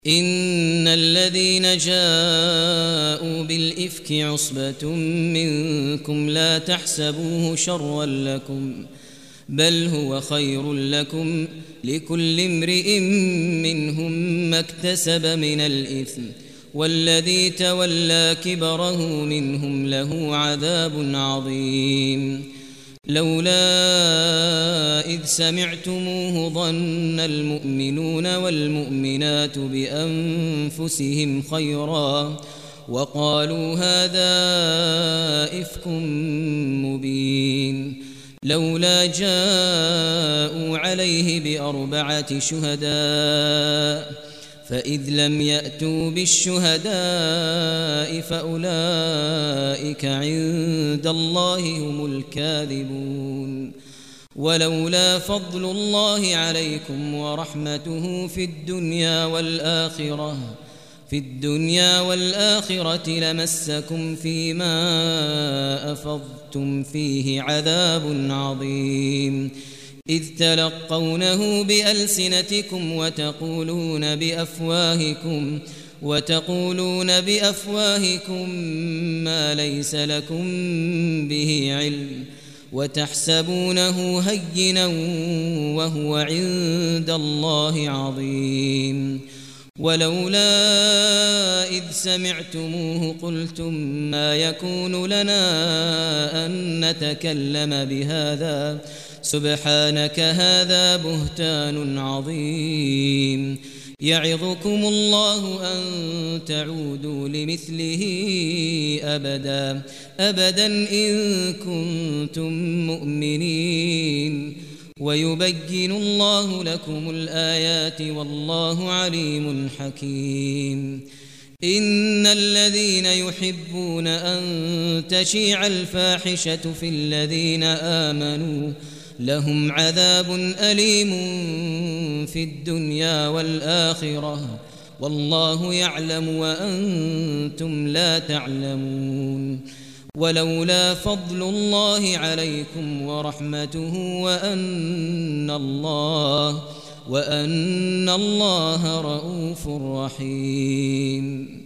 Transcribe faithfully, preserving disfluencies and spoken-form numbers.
إن الذين جاءوا بالإفك عصبة منكم لا تحسبوه شرا لكم بل هو خير لكم لكل امرئ منهم ما اكتسب من الإثم والذي تولى كبره منهم له عذاب عظيم. لولا إذ سمعتموه ظن المؤمنون والمؤمنات بأنفسهم خيرا وقالوا هذا إفك مبين. لولا جاءوا عليه بأربعة شهداء فإذ لم يأتوا بالشهداء فأولئك عند الله هم الكاذبون. ولولا فضل الله عليكم ورحمته في الدنيا والآخرة في الدنيا والآخرة لمسكم فيما أفضتم فيه عذاب عظيم. إذ تلقونه بألسنتكم وتقولون بأفواهكم وتقولون بأفواهكم ما ليس لكم به علم وتحسبونه هينا وهو عند الله عظيم. ولولا إذ سمعتموه قلتم ما يكون لنا أن نتكلم بهذا سبحانك هذا بهتان عظيم. يعظكم الله أن تعودوا لمثله أبدا أبدا إن كنتم مؤمنين ويبين الله لكم الآيات والله عليم حكيم. إن الذين يحبون أن تشيع الفاحشة في الذين آمنوا لهم عذاب أليم في الدنيا والآخرة والله يعلم وأنتم لا تعلمون. ولولا فضل الله عليكم ورحمته وأن الله وأن الله رؤوف رحيم.